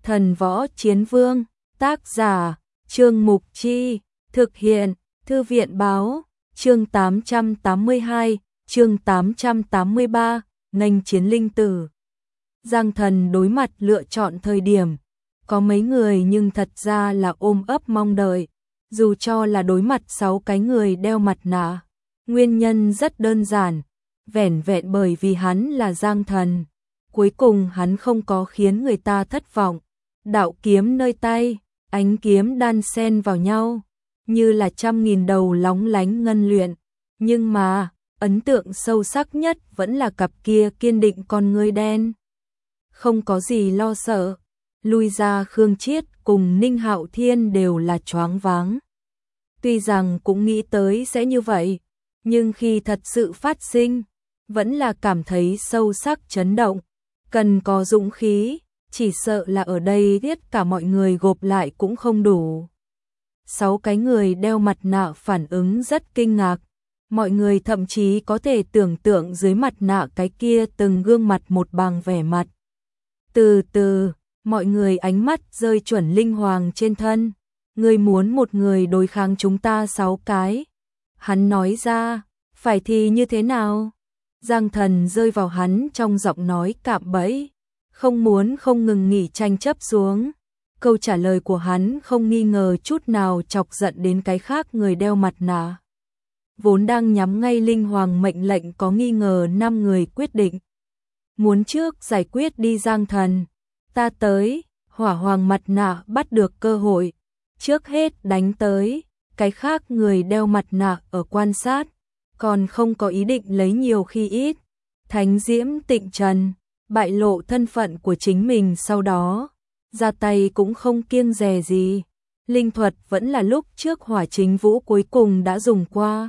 Thần võ chiến vương, tác giả, Trương Mục Chi, thực hiện, Thư viện báo, chương 882, chương 883, nghênh chiến linh tử. Giang Thần đối mặt lựa chọn thời điểm, có mấy người nhưng thật ra là ôm ấp mong đợi, dù cho là đối mặt 6 cái người đeo mặt nạ. Nguyên nhân rất đơn giản, vẻn vẹn bởi vì hắn là Giang Thần. Cuối cùng hắn không có khiến người ta thất vọng. Đạo kiếm nơi tay, ánh kiếm đan xen vào nhau, như là 100.000 đầu lóng lánh ngân luyện. Nhưng mà, ấn tượng sâu sắc nhất vẫn là cặp kia kiên định con ngươi đen. Không có gì lo sợ, lui ra Khương Chiết cùng Ninh Hạo Thiên đều là choáng váng. Tuy rằng cũng nghĩ tới sẽ như vậy, nhưng khi thật sự phát sinh, vẫn là cảm thấy sâu sắc chấn động. Cần có dũng khí, chỉ sợ là ở đây tất cả mọi người gộp lại cũng không đủ. 6 cái người đeo mặt nạ phản ứng rất kinh ngạc. Mọi người thậm chí có thể tưởng tượng dưới mặt nạ cái kia từng gương mặt một bằng vẻ mặt. Từ từ, mọi người ánh mắt rơi chuẩn Linh Hoàng trên thân. Ngươi muốn một người đối kháng chúng ta 6 cái. Hắn nói ra, phải thì như thế nào? Giang Thần rơi vào hắn trong giọng nói cạm bẫy, không muốn không ngừng nghỉ tranh chấp xuống. Câu trả lời của hắn không nghi ngờ chút nào chọc giận đến cái khác người đeo mặt nạ. Vốn đang nhắm ngay Linh Hoàng mệnh lệnh có nghi ngờ 5 người quyết định. Muốn trước giải quyết đi Giang Thần, ta tới. Hỏa Hoàng mặt nạ bắt được cơ hội, trước hết đánh tới. Cái khác người đeo mặt nạ ở quan sát, còn không có ý định lấy nhiều khi ít. Thánh Diễm Tịnh Trần bại lộ thân phận của chính mình, sau đó ra tay cũng không kiêng dè gì. Linh thuật vẫn là lúc trước Hỏa Chính Vũ cuối cùng đã dùng qua.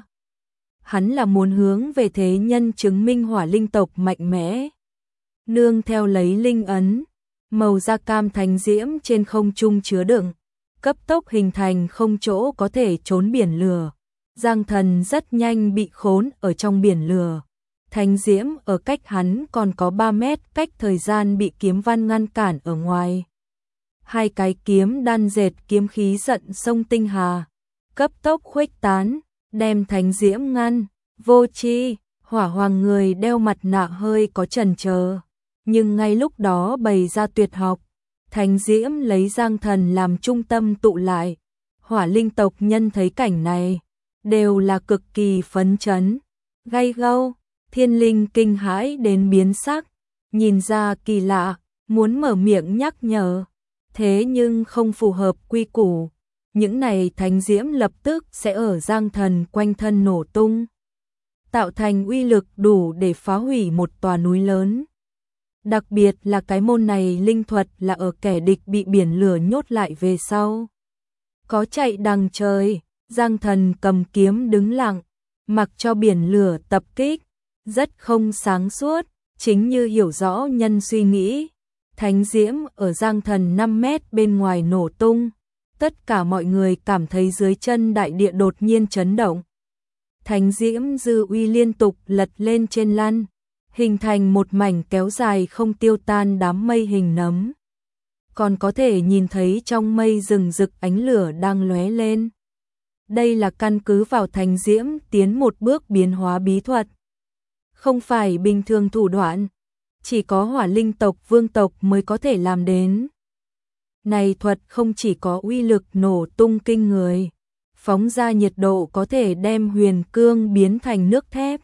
Hắn là muốn hướng về thế nhân chứng minh hỏa linh tộc mạnh mẽ. Nương theo lấy linh ấn, màu da cam thánh diễm trên không trung chứa đựng, cấp tốc hình thành không chỗ có thể trốn biển lửa. Giang Thần rất nhanh bị khốn ở trong biển lửa. Thánh diễm ở cách hắn còn có 3 mét, cách thời gian bị kiếm văn ngăn cản ở ngoài. 2 cái kiếm đan dệt kiếm khí giận sông tinh hà, cấp tốc khuếch tán, đem thánh diễm ngăn. Vô tri, Hỏa Hoàng người đeo mặt nạ hơi có chần chờ, nhưng ngay lúc đó bày ra tuyệt học. Thánh diễm lấy Giang Thần làm trung tâm tụ lại. Hỏa linh tộc nhân thấy cảnh này, đều là cực kỳ phấn chấn. Gay gâu, Thiên Linh kinh hãi đến biến sắc, nhìn ra kỳ lạ, muốn mở miệng nhắc nhở, thế nhưng không phù hợp quy củ. Những này thánh diễm lập tức sẽ ở Giang Thần quanh thân nổ tung, tạo thành uy lực đủ để phá hủy một tòa núi lớn. Đặc biệt là cái môn này linh thuật là ở kẻ địch bị biển lửa nhốt lại về sau. Có chạy đằng trời, Giang Thần cầm kiếm đứng lặng, mặc cho biển lửa tập kích, rất không sáng suốt, chính như hiểu rõ nhân suy nghĩ. Thánh diễm ở Giang Thần 5 mét bên ngoài nổ tung, tất cả mọi người cảm thấy dưới chân đại địa đột nhiên chấn động. Thánh diễm dư uy liên tục lật lên trên lăn, hình thành một mảnh kéo dài không tiêu tan đám mây hình nấm. Còn có thể nhìn thấy trong mây rừng rực ánh lửa đang lóe lên. Đây là căn cứ vào thánh diễm tiến một bước biến hóa bí thuật. Không phải bình thường thủ đoạn, chỉ có hỏa linh tộc vương tộc mới có thể làm đến. Này thuật không chỉ có uy lực nổ tung kinh người, phóng ra nhiệt độ có thể đem huyền cương biến thành nước thép.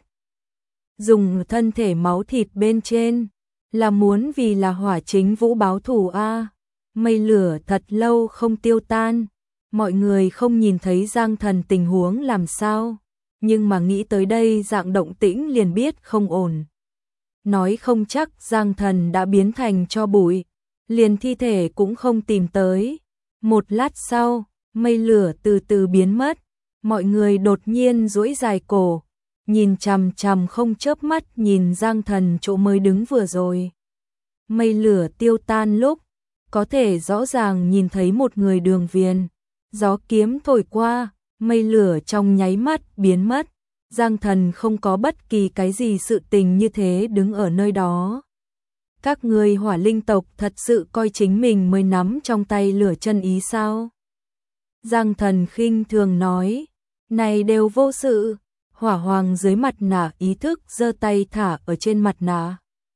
Dùng thân thể máu thịt bên trên, là muốn vì là Hỏa Chính Vũ báo thù a. Mây lửa thật lâu không tiêu tan, mọi người không nhìn thấy Giang Thần tình huống làm sao, nhưng mà nghĩ tới đây dạng động tĩnh liền biết không ổn. Nói không chắc Giang Thần đã biến thành tro bụi, liền thi thể cũng không tìm tới. Một lát sau, mây lửa từ từ biến mất, mọi người đột nhiên duỗi dài cổ, nhìn chằm chằm không chớp mắt nhìn Giang Thần chỗ mới đứng vừa rồi. Mây lửa tiêu tan lúc, có thể rõ ràng nhìn thấy một người đường viền. Gió kiếm thổi qua, mây lửa trong nháy mắt biến mất. Giang Thần không có bất kỳ cái gì sự tình như thế đứng ở nơi đó. Các ngươi hỏa linh tộc thật sự coi chính mình mới nắm trong tay lửa chân ý sao? Giang Thần khinh thường nói, này đều vô sự. Hỏa Hoàng dưới mặt nạ ý thức giơ tay thả ở trên mặt nạ.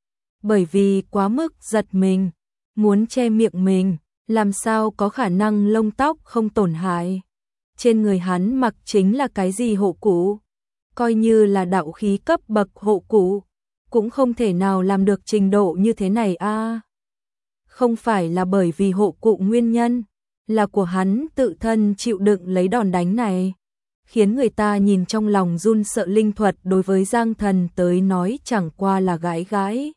Bởi vì quá mức giật mình, muốn che miệng mình, làm sao có khả năng lông tóc không tổn hại. Trên người hắn mặc chính là cái gì hộ cụ, coi như là đạo khí cấp bậc hộ cụ, cũng không thể nào làm được trình độ như thế này a. Không phải là bởi vì hộ cụ nguyên nhân, là của hắn tự thân chịu đựng lấy đòn đánh này, khiến người ta nhìn trong lòng run sợ. Linh thuật đối với Giang Thần tới nói chẳng qua là gãi gãi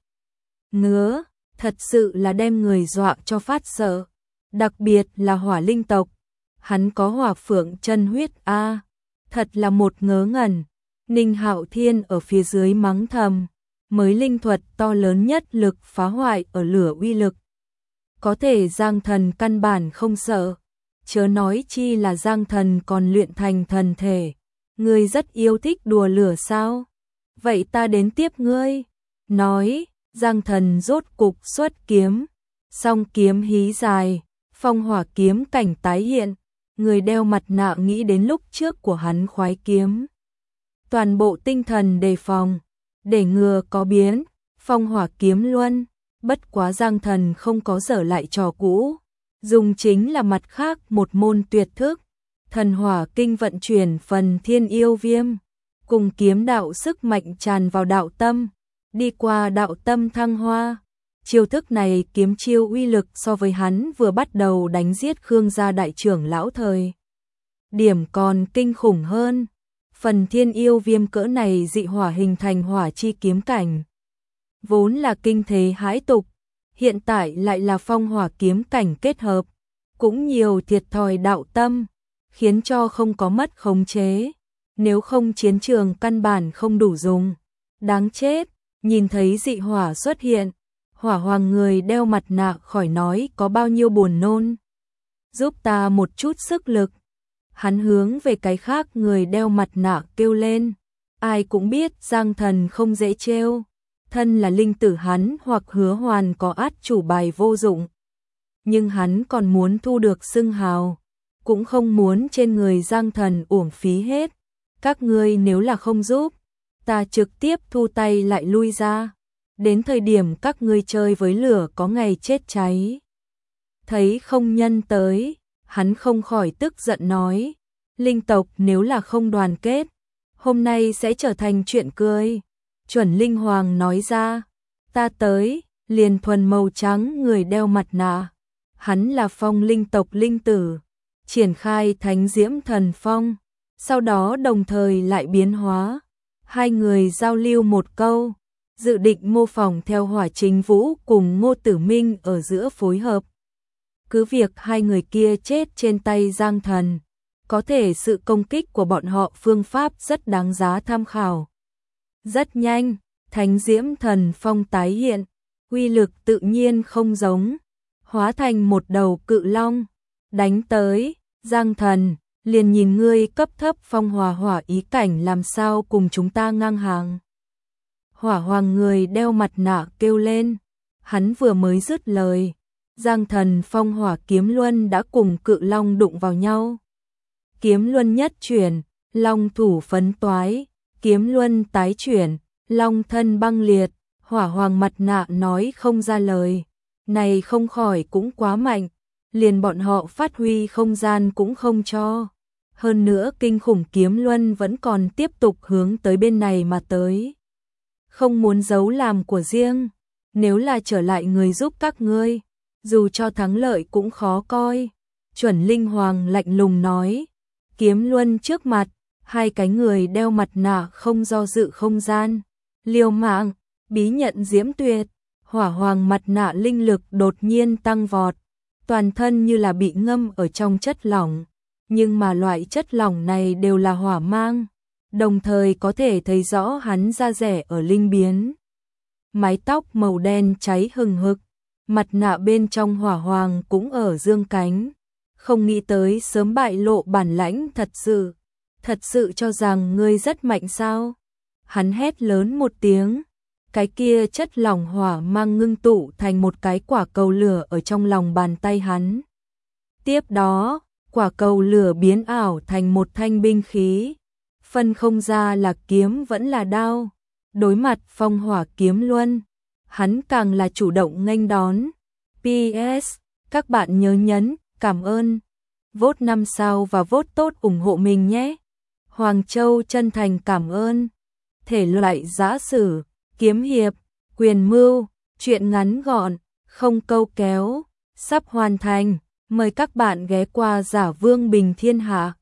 ngứa, thật sự là đem người dọa cho phát sợ, đặc biệt là hỏa linh tộc, hắn có hỏa phượng chân huyết a, thật là một ngớ ngẩn. Ninh Hạo Thiên ở phía dưới mắng thầm, mới linh thuật to lớn nhất lực phá hoại ở lửa uy lực, có thể Giang Thần căn bản không sợ, chớ nói chi là Giang Thần còn luyện thành thần thể. Ngươi rất yêu thích đùa lửa sao? Vậy ta đến tiếp ngươi. Nói, Giang Thần rốt cục xuất kiếm, song kiếm hí dài, phong hỏa kiếm cảnh tái hiện, người đeo mặt nạ nghĩ đến lúc trước của hắn khoái kiếm. Toàn bộ tinh thần đề phòng, để ngừa có biến, phong hỏa kiếm luân, bất quá Giang Thần không có dở lại trò cũ, dùng chính là mặt khác một môn tuyệt thức, thần hỏa kinh vận chuyển phần thiên yêu viêm, cùng kiếm đạo sức mạnh tràn vào đạo tâm, đi qua đạo tâm thăng hoa. Chiêu thức này kiếm chiêu uy lực so với hắn vừa bắt đầu đánh giết Khương gia đại trưởng lão thời điểm còn kinh khủng hơn. Phần thiên yêu viêm cỡ này dị hỏa hình thành hỏa chi kiếm cảnh, vốn là kinh thế hãi tục, hiện tại lại là phong hỏa kiếm cảnh kết hợp, cũng nhiều thiệt thòi đạo tâm, khiến cho không có mất khống chế, nếu không chiến trường căn bản không đủ dùng. Đáng chết, nhìn thấy dị hỏa xuất hiện, Hỏa Hoàng người đeo mặt nạ khỏi nói có bao nhiêu buồn nôn. Giúp ta một chút sức lực. Hắn hướng về cái khác người đeo mặt nạ kêu lên. Ai cũng biết Giang Thần không dễ trêu, thân là linh tử hắn hoặc Hứa Hoàn có át chủ bài vô dụng, nhưng hắn còn muốn thu được xưng hào, cũng không muốn trên người Giang Thần uổng phí hết. Các ngươi nếu là không giúp, ta trực tiếp thu tay lại lui ra, đến thời điểm các ngươi chơi với lửa có ngày chết cháy. Thấy không nhân tới, hắn không khỏi tức giận nói, linh tộc nếu là không đoàn kết, hôm nay sẽ trở thành chuyện cười. Chuẩn Linh Hoàng nói ra, ta tới, liền thuần màu trắng người đeo mặt nạ, hắn là phong linh tộc linh tử, triển khai thánh diễm thần phong, sau đó đồng thời lại biến hóa. Hai người giao lưu một câu, dự định mô phỏng theo Hỏa Chính Vũ cùng Ngô Tử Minh ở giữa phối hợp. Cứ việc hai người kia chết trên tay Giang Thần, có thể sự công kích của bọn họ phương pháp rất đáng giá tham khảo. Rất nhanh, thánh diễm thần phong tái hiện, uy lực tự nhiên không giống, hóa thành một đầu cự long, đánh tới. Giang Thần, liền nhìn ngươi cấp thấp phong hòa hỏa ý cảnh làm sao cùng chúng ta ngang hàng. Hỏa Hoàng người đeo mặt nạ kêu lên, hắn vừa mới dứt lời, Giang Thần phong hỏa kiếm luân đã cùng cự long đụng vào nhau. Kiếm luân nhất chuyển, long thủ phấn toái, kiếm luân tái chuyển, long thân băng liệt. Hỏa Hoàng mặt nạ nói không ra lời, này không khỏi cũng quá mạnh, liền bọn họ phát huy không gian cũng không cho. Hơn nữa kinh khủng kiếm luân vẫn còn tiếp tục hướng tới bên này mà tới. Không muốn giấu làm của riêng, nếu là trở lại người giúp các ngươi, dù cho thắng lợi cũng khó coi. Chuẩn Linh Hoàng lạnh lùng nói, kiếm luân trước mặt, hai cái người đeo mặt nạ không do dự không gian, liều mạng, bí nhận diễm tuyệt. Hỏa Hoàng mặt nạ linh lực đột nhiên tăng vọt, toàn thân như là bị ngâm ở trong chất lỏng, nhưng mà loại chất lỏng này đều là hỏa mang, đồng thời có thể thấy rõ hắn da rẻ ở linh biến. Mái tóc màu đen cháy hừng hực, mặt nạ bên trong Hỏa Hoàng cũng ở dương cánh, không nghĩ tới sớm bại lộ bản lãnh thật sự cho rằng ngươi rất mạnh sao? Hắn hét lớn một tiếng, cái kia chất lỏng hỏa mang ngưng tụ thành một cái quả cầu lửa ở trong lòng bàn tay hắn. Tiếp đó, quả cầu lửa biến ảo thành một thanh binh khí, phân không ra là kiếm vẫn là đao. Đối mặt phong hỏa kiếm luân, hắn càng là chủ động nghênh đón. PS, các bạn nhớ nhấn cảm ơn, vote 5 sao và vote tốt ủng hộ mình nhé. Hoàng Châu chân thành cảm ơn. Thể loại giã sử, kiếm hiệp, quyền mưu, truyện ngắn gọn, không câu kéo, sắp hoàn thành. Mời các bạn ghé qua Giả Vương Bình Thiên Hạ.